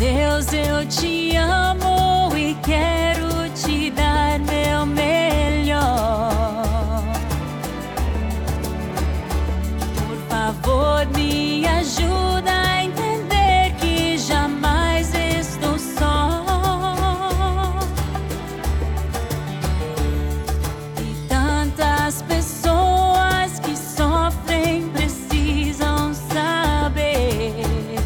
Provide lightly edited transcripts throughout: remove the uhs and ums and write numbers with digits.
Deus, eu te amo e quero te dar meu melhor. Por favor, me ajuda a entender que jamais estou só. E tantas pessoas que sofrem precisam saber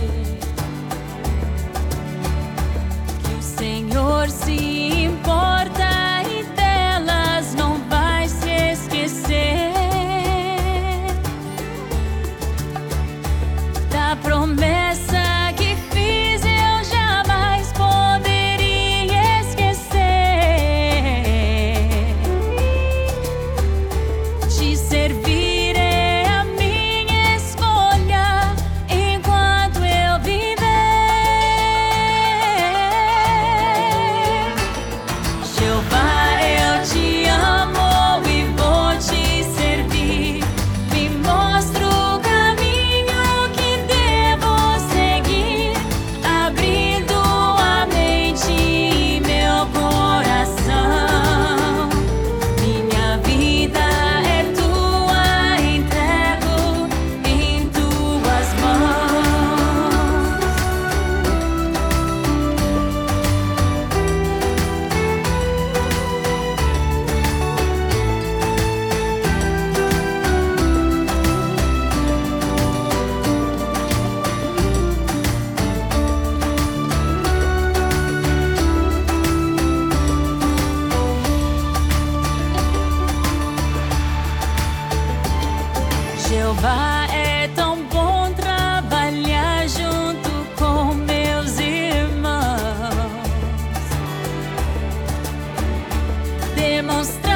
que o Senhor se importa e delas não vai se esquecer. Da promessa que fiz eu jamais poderia esquecer. Te servir é a minha escolha enquanto eu viver. Jeová, eu te amo e vou te servir. Me mostra o caminho que devo seguir, abrindo a mente e meu coração. Minha vida é tua, entrego em tuas mãos. Jeová, é tão bom trabalhar junto com meus irmãos, demonstrar